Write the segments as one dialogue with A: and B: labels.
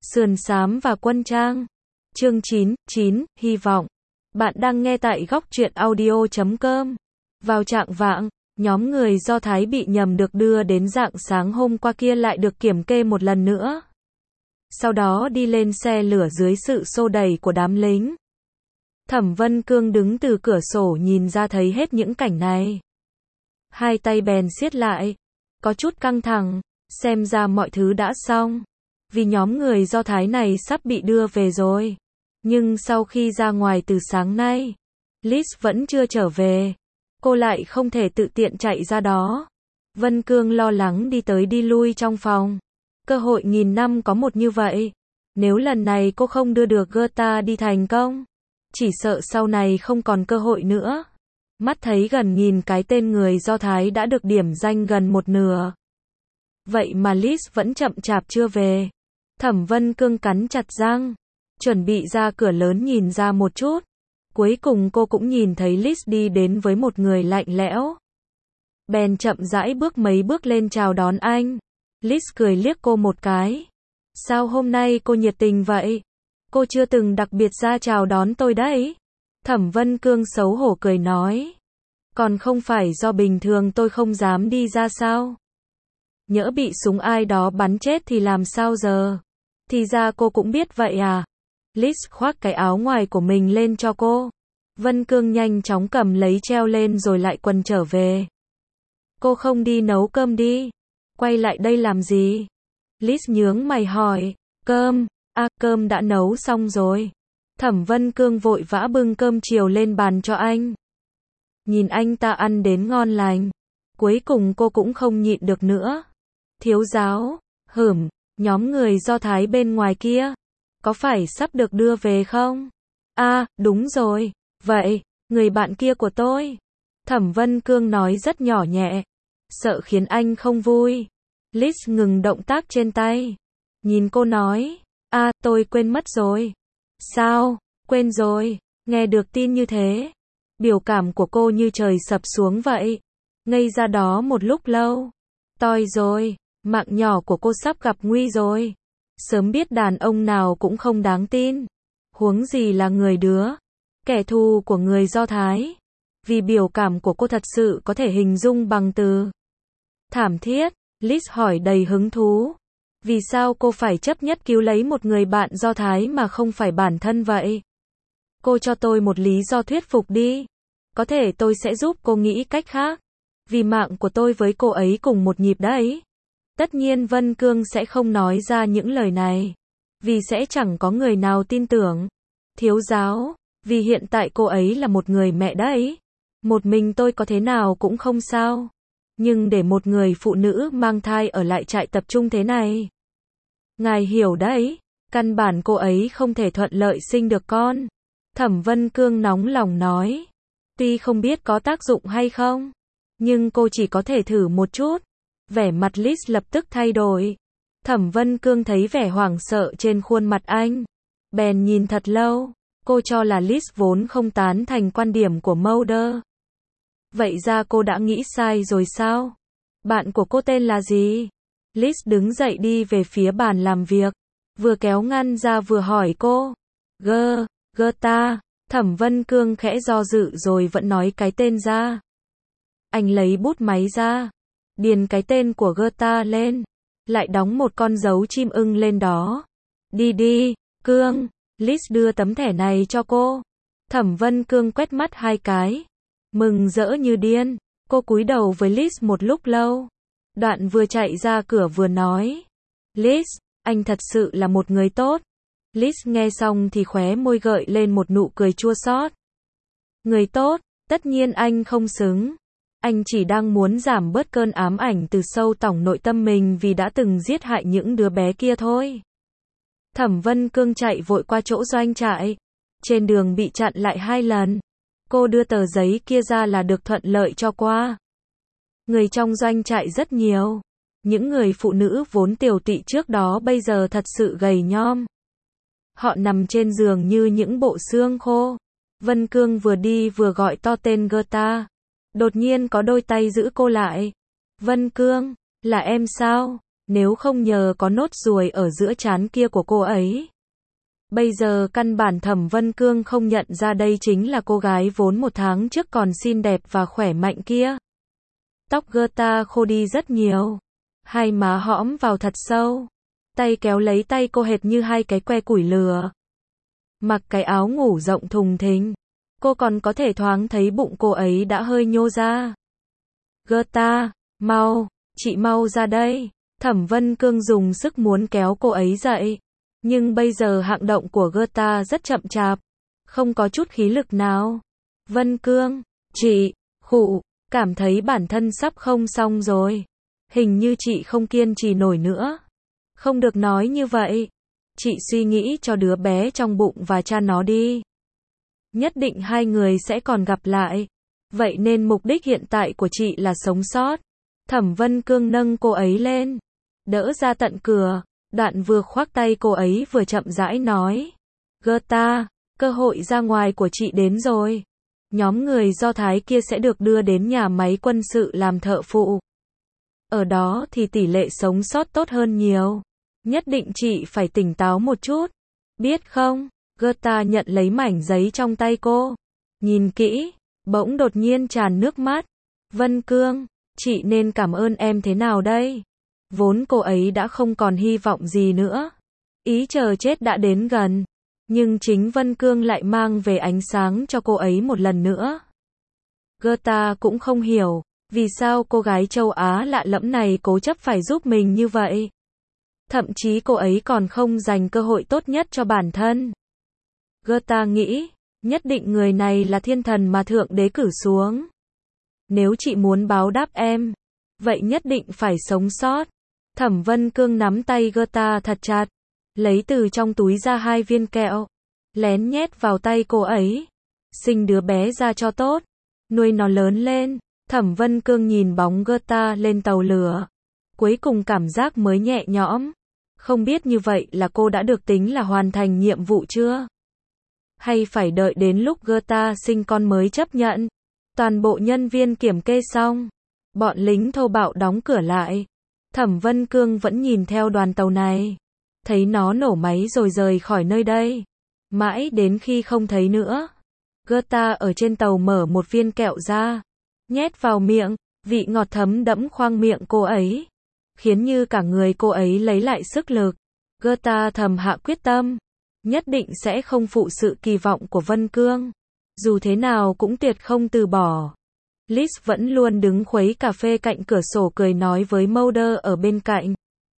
A: Sườn xám và quân trang. Chương 9, hy vọng. Bạn đang nghe tại góc truyện audio.com. Vào trạng vạng, nhóm người Do Thái bị nhầm được đưa đến rạng sáng hôm qua kia lại được kiểm kê một lần nữa. Sau đó đi lên xe lửa dưới sự xô đẩy của đám lính. Thẩm Vân Cương đứng từ cửa sổ nhìn ra thấy hết những cảnh này. Hai tay bèn siết lại, có chút căng thẳng, xem ra mọi thứ đã xong. Vì nhóm người Do Thái này sắp bị đưa về rồi. Nhưng sau khi ra ngoài từ sáng nay, Liz vẫn chưa trở về. Cô lại không thể tự tiện chạy ra đó. Vân Cương lo lắng đi tới đi lui trong phòng. Cơ hội nghìn năm có một như vậy. Nếu lần này cô không đưa được Gerta đi thành công, chỉ sợ sau này không còn cơ hội nữa. Mắt thấy gần nghìn cái tên người Do Thái đã được điểm danh gần một nửa. Vậy mà Liz vẫn chậm chạp chưa về. Thẩm Vân Cương cắn chặt răng, chuẩn bị ra cửa lớn nhìn ra một chút. Cuối cùng cô cũng nhìn thấy Liz đi đến với một người lạnh lẽo. Bèn chậm rãi bước mấy bước lên chào đón anh. Liz cười liếc cô một cái. Sao hôm nay cô nhiệt tình vậy? Cô chưa từng đặc biệt ra chào đón tôi đấy. Thẩm Vân Cương xấu hổ cười nói. Còn không phải do bình thường tôi không dám đi ra sao? Nhỡ bị súng ai đó bắn chết thì làm sao giờ? Thì ra cô cũng biết vậy à? Liz khoác cái áo ngoài của mình lên cho cô. Vân Cương nhanh chóng cầm lấy treo lên rồi lại quần trở về. Cô không đi nấu cơm đi. Quay lại đây làm gì? Liz nhướng mày hỏi. Cơm, cơm đã nấu xong rồi. Thẩm Vân Cương vội vã bưng cơm chiều lên bàn cho anh. Nhìn anh ta ăn đến ngon lành. Cuối cùng cô cũng không nhịn được nữa. Thiếu giáo, nhóm người Do Thái bên ngoài kia, có phải sắp được đưa về không? Đúng rồi, vậy, người bạn kia của tôi. Thẩm Vân Cương nói rất nhỏ nhẹ, sợ khiến anh không vui. Liz ngừng động tác trên tay, nhìn cô nói, tôi quên mất rồi. Sao, quên rồi? Nghe được tin như thế, biểu cảm của cô như trời sập xuống vậy. Ngây ra đó một lúc lâu. Toi rồi, mạng nhỏ của cô sắp gặp nguy rồi. Sớm biết đàn ông nào cũng không đáng tin. Huống gì là người kẻ thù của người Do Thái. Vì biểu cảm của cô thật sự có thể hình dung bằng từ thảm thiết. Liz hỏi đầy hứng thú. Vì sao cô phải chấp nhất cứu lấy một người bạn Do Thái mà không phải bản thân vậy? Cô cho tôi một lý do thuyết phục đi. Có thể tôi sẽ giúp cô nghĩ cách khác. Vì mạng của tôi với cô ấy cùng một nhịp đấy. Tất nhiên Vân Cương sẽ không nói ra những lời này. Vì sẽ chẳng có người nào tin tưởng. Thiếu giáo, vì hiện tại cô ấy là một người mẹ đấy. Một mình tôi có thế nào cũng không sao. Nhưng để một người phụ nữ mang thai ở lại trại tập trung thế này. Ngài hiểu đấy, căn bản cô ấy không thể thuận lợi sinh được con. Thẩm Vân Cương nóng lòng nói. Tuy không biết có tác dụng hay không, nhưng cô chỉ có thể thử một chút. Vẻ mặt Liz lập tức thay đổi. Thẩm Vân Cương thấy vẻ hoảng sợ trên khuôn mặt anh. Bèn nhìn thật lâu. Cô cho là Liz vốn không tán thành quan điểm của Mulder. Vậy ra cô đã nghĩ sai rồi sao? Bạn của cô tên là gì? Liz đứng dậy đi về phía bàn làm việc. Vừa kéo ngăn ra vừa hỏi cô. Gerta. Thẩm Vân Cương khẽ do dự rồi vẫn nói cái tên ra. Anh lấy bút máy ra. Điền cái tên của Gerta lên. Lại đóng một con dấu chim ưng lên đó. Đi, Cương. Liz đưa tấm thẻ này cho cô. Thẩm Vân Cương quét mắt hai cái. Mừng rỡ như điên. Cô cúi đầu với Liz một lúc lâu. Đoạn vừa chạy ra cửa vừa nói. Liz, anh thật sự là một người tốt. Liz nghe xong thì khóe môi gợi lên một nụ cười chua xót. Người tốt, tất nhiên anh không xứng. Anh chỉ đang muốn giảm bớt cơn ám ảnh từ sâu tỏng nội tâm mình vì đã từng giết hại những đứa bé kia thôi. Thẩm Vân Cương chạy vội qua chỗ doanh trại. Trên đường bị chặn lại 2 lần. Cô đưa tờ giấy kia ra là được thuận lợi cho qua. Người trong doanh trại rất nhiều. Những người phụ nữ vốn tiều tụy trước đó bây giờ thật sự gầy nhom. Họ nằm trên giường như những bộ xương khô. Vân Cương vừa đi vừa gọi to tên Gerta. Đột nhiên có đôi tay giữ cô lại. Vân Cương, là em sao? nếu không nhờ có nốt ruồi ở giữa trán kia của cô ấy. Bây giờ căn bản Thẩm Vân Cương không nhận ra đây chính là cô gái vốn 1 tháng trước còn xinh đẹp và khỏe mạnh kia. Tóc Gerta khô đi rất nhiều, hai má hõm vào thật sâu, tay kéo lấy tay cô hệt như hai cái que củi lửa. Mặc cái áo ngủ rộng thùng thình, cô còn có thể thoáng thấy bụng cô ấy đã hơi nhô ra. Gerta, mau, chị mau ra đây. Thẩm Vân Cương dùng sức muốn kéo cô ấy dậy, nhưng bây giờ hạng động của Gerta rất chậm chạp, không có chút khí lực nào. Vân Cương, chị, khụ, cảm thấy bản thân sắp không xong rồi. Hình như chị không kiên trì nổi nữa. Không được nói như vậy. Chị suy nghĩ cho đứa bé trong bụng và cha nó đi. Nhất định hai người sẽ còn gặp lại. Vậy nên mục đích hiện tại của chị là sống sót. Thẩm Vân Cương nâng cô ấy lên, đỡ ra tận cửa. Đoạn vừa khoác tay cô ấy vừa chậm rãi nói. Gerta, cơ hội ra ngoài của chị đến rồi. Nhóm người Do Thái kia sẽ được đưa đến nhà máy quân sự làm thợ phụ. Ở đó thì tỷ lệ sống sót tốt hơn nhiều. Nhất định chị phải tỉnh táo một chút. Biết không? Gerta nhận lấy mảnh giấy trong tay cô. Nhìn kỹ, bỗng đột nhiên tràn nước mắt. Vân Cương, chị nên cảm ơn em thế nào đây? Vốn cô ấy đã không còn hy vọng gì nữa. Ý chờ chết đã đến gần. Nhưng chính Vân Cương lại mang về ánh sáng cho cô ấy một lần nữa. Gerta cũng không hiểu, vì sao cô gái châu Á lạ lẫm này cố chấp phải giúp mình như vậy. Thậm chí cô ấy còn không dành cơ hội tốt nhất cho bản thân. Gerta nghĩ, nhất định người này là thiên thần mà Thượng Đế cử xuống. Nếu chị muốn báo đáp em, vậy nhất định phải sống sót. Thẩm Vân Cương nắm tay Gerta thật chặt, lấy từ trong túi ra 2 viên kẹo, lén nhét vào tay cô ấy. Sinh đứa bé ra cho tốt, nuôi nó lớn lên. Thẩm Vân Cương nhìn bóng Gerta lên tàu lửa, cuối cùng cảm giác mới nhẹ nhõm. Không biết như vậy là cô đã được tính là hoàn thành nhiệm vụ chưa? Hay phải đợi đến lúc Gerta sinh con mới chấp nhận? Toàn bộ nhân viên kiểm kê xong, bọn lính thô bạo đóng cửa lại. Thẩm Vân Cương vẫn nhìn theo đoàn tàu này, thấy nó nổ máy rồi rời khỏi nơi đây. Mãi đến khi không thấy nữa, Gerta ở trên tàu mở một viên kẹo ra, nhét vào miệng, vị ngọt thấm đẫm khoang miệng cô ấy, khiến như cả người cô ấy lấy lại sức lực. Gerta thầm hạ quyết tâm, nhất định sẽ không phụ sự kỳ vọng của Vân Cương, dù thế nào cũng tuyệt không từ bỏ. Liz vẫn luôn đứng khuấy cà phê cạnh cửa sổ cười nói với Mulder ở bên cạnh.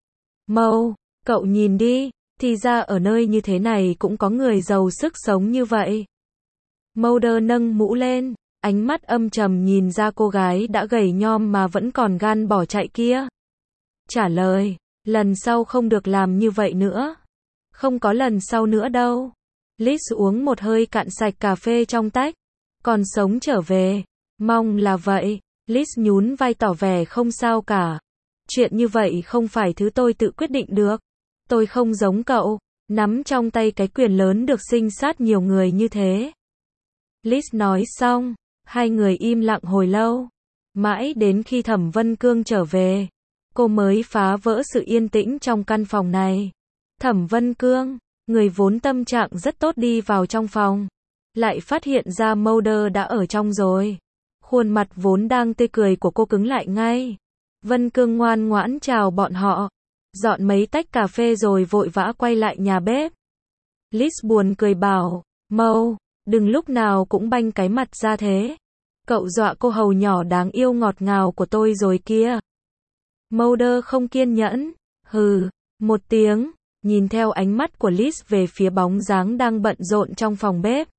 A: Mâu, cậu nhìn đi, thì ra ở nơi như thế này cũng có người giàu sức sống như vậy. Mulder nâng mũ lên, ánh mắt âm trầm nhìn ra cô gái đã gầy nhom mà vẫn còn gan bỏ chạy kia. Trả lời, lần sau không được làm như vậy nữa. Không có lần sau nữa đâu. Liz uống một hơi cạn sạch cà phê trong tách. Còn sống trở về. Mong là vậy. Liz nhún vai tỏ vẻ không sao cả. Chuyện như vậy không phải thứ tôi tự quyết định được. Tôi không giống cậu, nắm trong tay cái quyền lớn được sinh sát nhiều người như thế. Liz nói xong, hai người im lặng hồi lâu. Mãi đến khi Thẩm Vân Cương trở về, cô mới phá vỡ sự yên tĩnh trong căn phòng này. Thẩm Vân Cương, người vốn tâm trạng rất tốt đi vào trong phòng, lại phát hiện ra Mulder đã ở trong rồi. Khuôn mặt vốn đang tươi cười của cô cứng lại ngay. Vân Cương ngoan ngoãn chào bọn họ, dọn mấy tách cà phê rồi vội vã quay lại nhà bếp. Liz buồn cười bảo, Mâu, đừng lúc nào cũng banh cái mặt ra thế. Cậu dọa cô hầu nhỏ đáng yêu ngọt ngào của tôi rồi kia. Mulder không kiên nhẫn, hừ, một tiếng, nhìn theo ánh mắt của Liz về phía bóng dáng đang bận rộn trong phòng bếp.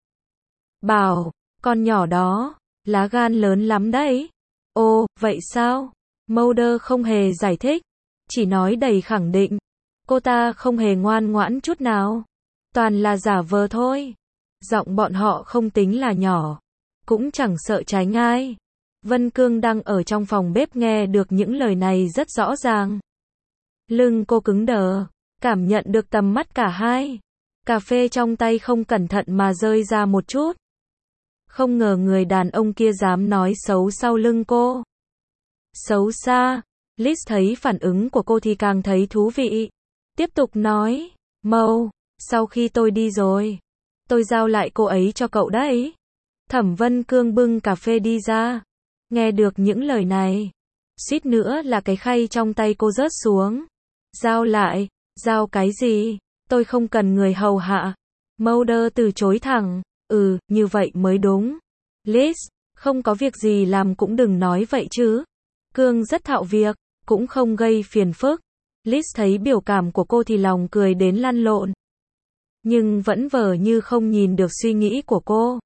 A: Bảo, con nhỏ đó, lá gan lớn lắm đấy. Ồ, vậy sao? Mulder không hề giải thích, chỉ nói đầy khẳng định. Cô ta không hề ngoan ngoãn chút nào. Toàn là giả vờ thôi. Giọng bọn họ không tính là nhỏ, cũng chẳng sợ tránh ai. Vân Cương đang ở trong phòng bếp nghe được những lời này rất rõ ràng. Lưng cô cứng đờ, cảm nhận được tầm mắt cả hai. Cà phê trong tay không cẩn thận mà rơi ra một chút. Không ngờ người đàn ông kia dám nói xấu sau lưng cô. Xấu xa, Liz thấy phản ứng của cô thì càng thấy thú vị. Tiếp tục nói, Mo, sau khi tôi đi rồi, tôi giao lại cô ấy cho cậu đấy. Thẩm Vân Cương bưng cà phê đi ra. Nghe được những lời này, suýt nữa là cái khay trong tay cô rớt xuống. Giao lại, giao cái gì? Tôi không cần người hầu hạ. Mulder từ chối thẳng, như vậy mới đúng. Liz, không có việc gì làm cũng đừng nói vậy chứ. Cương rất thạo việc, cũng không gây phiền phức. Liz thấy biểu cảm của cô thì lòng cười đến lăn lộn. Nhưng vẫn vờ như không nhìn được suy nghĩ của cô.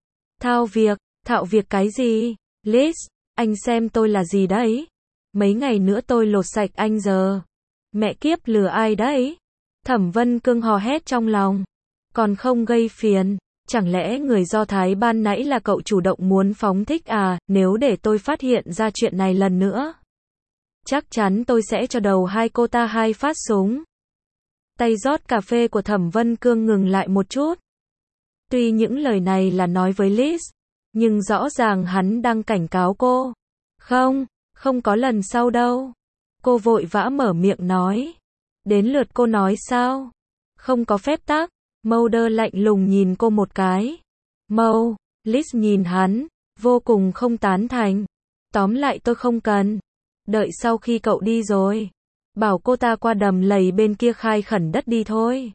A: Thạo việc cái gì? Liz, anh xem tôi là gì đấy? Mấy ngày nữa tôi lột sạch anh giờ. Mẹ kiếp lừa ai đấy? Thẩm Vân Cương hò hét trong lòng. Còn không gây phiền, chẳng lẽ người Do Thái ban nãy là cậu chủ động muốn phóng thích à? Nếu để tôi phát hiện ra chuyện này lần nữa, chắc chắn tôi sẽ cho đầu hai cô ta 2 phát súng. Tay rót cà phê của Thẩm Vân Cương ngừng lại một chút. Tuy những lời này là nói với Liz, nhưng rõ ràng hắn đang cảnh cáo cô. Không có lần sau đâu. Cô vội vã mở miệng nói. Đến lượt cô nói sao? Không có phép tắc. Mulder lạnh lùng nhìn cô một cái. Mo, Liz nhìn hắn, vô cùng không tán thành. Tóm lại tôi không cần. Đợi sau khi cậu đi rồi, bảo cô ta qua đầm lầy bên kia khai khẩn đất đi thôi.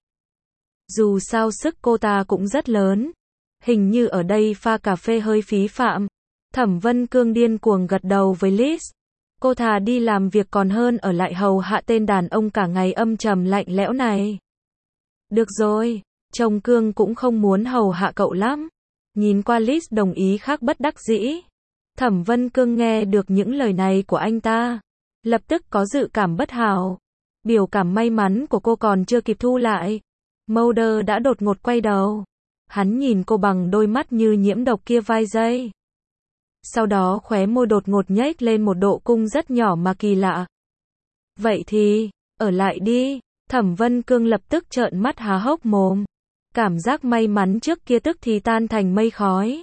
A: Dù sao sức cô ta cũng rất lớn. Hình như ở đây pha cà phê hơi phí phạm. Thẩm Vân Cương điên cuồng gật đầu với Liz. Cô thà đi làm việc còn hơn ở lại hầu hạ tên đàn ông cả ngày âm trầm lạnh lẽo này. Được rồi, chồng Cương cũng không muốn hầu hạ cậu lắm. Nhìn qua Liz đồng ý khác bất đắc dĩ. Thẩm Vân Cương nghe được những lời này của anh ta, lập tức có dự cảm bất hảo. Biểu cảm may mắn của cô còn chưa kịp thu lại, Mulder đã đột ngột quay đầu. Hắn nhìn cô bằng đôi mắt như nhiễm độc kia vài giây. Sau đó khóe môi đột ngột nhếch lên một độ cung rất nhỏ mà kỳ lạ. Vậy thì, ở lại đi. Thẩm Vân Cương lập tức trợn mắt há hốc mồm. Cảm giác may mắn trước kia tức thì tan thành mây khói.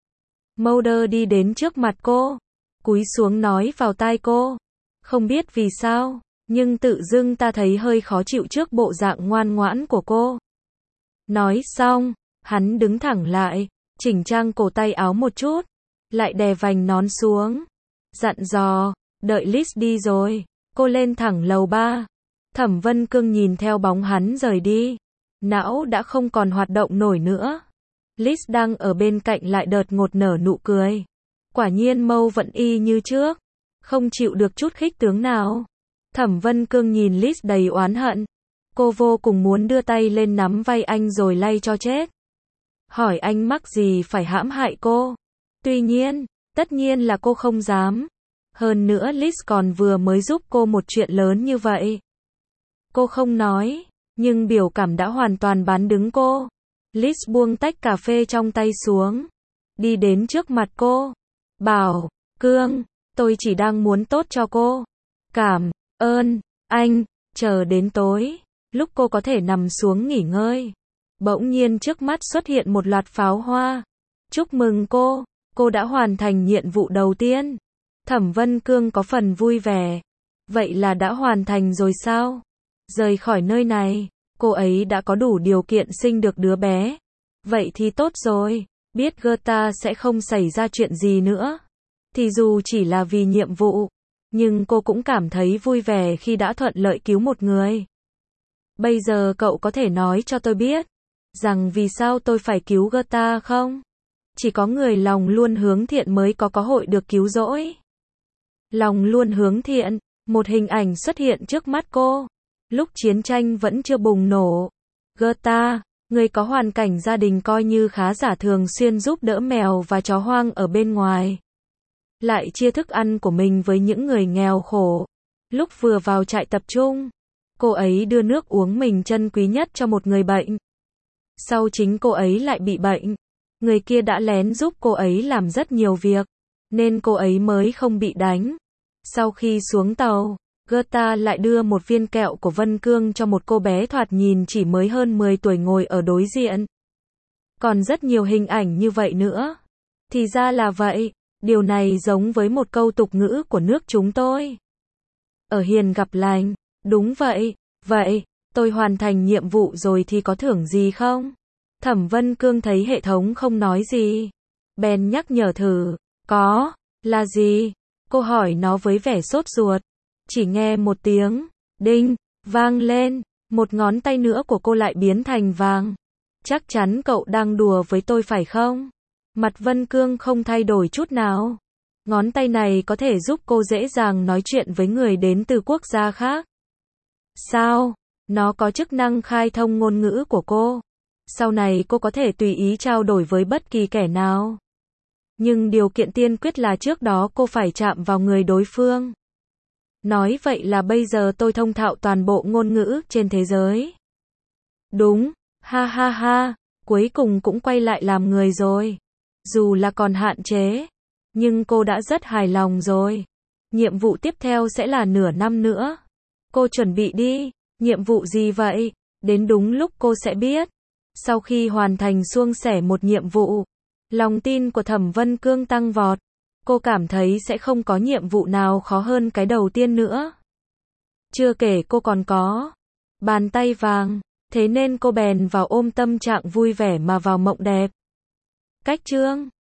A: Mulder đi đến trước mặt cô, cúi xuống nói vào tai cô. Không biết vì sao, nhưng tự dưng ta thấy hơi khó chịu trước bộ dạng ngoan ngoãn của cô. Nói xong, hắn đứng thẳng lại, chỉnh trang cổ tay áo một chút, lại đè vành nón xuống. Dặn dò, đợi Liz đi rồi, cô lên thẳng lầu 3. Thẩm Vân Cương nhìn theo bóng hắn rời đi. Não đã không còn hoạt động nổi nữa. Liz đang ở bên cạnh lại đột ngột nở nụ cười. Quả nhiên Mo vẫn y như trước, không chịu được chút khích tướng nào. Thẩm Vân Cương nhìn Liz đầy oán hận. Cô vô cùng muốn đưa tay lên nắm vai anh rồi lay cho chết. Hỏi anh mắc gì phải hãm hại cô. Tuy nhiên, tất nhiên là cô không dám. Hơn nữa Liz còn vừa mới giúp cô một chuyện lớn như vậy. Cô không nói, nhưng biểu cảm đã hoàn toàn bán đứng cô. Liz buông tách cà phê trong tay xuống, đi đến trước mặt cô, bảo, Cương, tôi chỉ đang muốn tốt cho cô. Cảm ơn anh. Chờ đến tối, lúc cô có thể nằm xuống nghỉ ngơi, bỗng nhiên trước mắt xuất hiện một loạt pháo hoa. Chúc mừng cô đã hoàn thành nhiệm vụ đầu tiên. Thẩm Vân Cương có phần vui vẻ. Vậy là đã hoàn thành rồi sao? Rời khỏi nơi này, cô ấy đã có đủ điều kiện sinh được đứa bé. Vậy thì tốt rồi, biết Gerta sẽ không xảy ra chuyện gì nữa. Thì dù chỉ là vì nhiệm vụ, nhưng cô cũng cảm thấy vui vẻ khi đã thuận lợi cứu một người. Bây giờ cậu có thể nói cho tôi biết, rằng vì sao tôi phải cứu Gerta không? Chỉ có người lòng luôn hướng thiện mới có hội được cứu rỗi. Lòng luôn hướng thiện, một hình ảnh xuất hiện trước mắt cô. Lúc chiến tranh vẫn chưa bùng nổ. Gerta, người có hoàn cảnh gia đình coi như khá giả, thường xuyên giúp đỡ mèo và chó hoang ở bên ngoài. Lại chia thức ăn của mình với những người nghèo khổ. Lúc vừa vào trại tập trung, cô ấy đưa nước uống mình trân quý nhất cho một người bệnh. Sau chính cô ấy lại bị bệnh, người kia đã lén giúp cô ấy làm rất nhiều việc, nên cô ấy mới không bị đánh. Sau khi xuống tàu, Gerta lại đưa một viên kẹo của Vân Cương cho một cô bé thoạt nhìn chỉ mới hơn 10 tuổi ngồi ở đối diện. Còn rất nhiều hình ảnh như vậy nữa. Thì ra là vậy, điều này giống với một câu tục ngữ của nước chúng tôi. Ở hiền gặp lành. Đúng vậy. Vậy, tôi hoàn thành nhiệm vụ rồi thì có thưởng gì không? Thẩm Vân Cương thấy hệ thống không nói gì. Bèn nhắc nhở thử. Có. Là gì? Cô hỏi nó với vẻ sốt ruột. Chỉ nghe một tiếng. Đinh. Vang lên. Một ngón tay nữa của cô lại biến thành vàng. Chắc chắn cậu đang đùa với tôi phải không? Mặt Vân Cương không thay đổi chút nào. Ngón tay này có thể giúp cô dễ dàng nói chuyện với người đến từ quốc gia khác. Sao? Nó có chức năng khai thông ngôn ngữ của cô. Sau này cô có thể tùy ý trao đổi với bất kỳ kẻ nào. Nhưng điều kiện tiên quyết là trước đó cô phải chạm vào người đối phương. Nói vậy là bây giờ tôi thông thạo toàn bộ ngôn ngữ trên thế giới. Đúng, ha ha ha, cuối cùng cũng quay lại làm người rồi. Dù là còn hạn chế, nhưng cô đã rất hài lòng rồi. Nhiệm vụ tiếp theo sẽ là nửa năm nữa. Cô chuẩn bị đi, nhiệm vụ gì vậy? Đến đúng lúc cô sẽ biết. Sau khi hoàn thành suôn sẻ một nhiệm vụ, lòng tin của Thẩm Vân Cương tăng vọt. Cô cảm thấy sẽ không có nhiệm vụ nào khó hơn cái đầu tiên nữa. Chưa kể cô còn có bàn tay vàng, thế nên cô bèn vào ôm tâm trạng vui vẻ mà vào mộng đẹp. Cách chương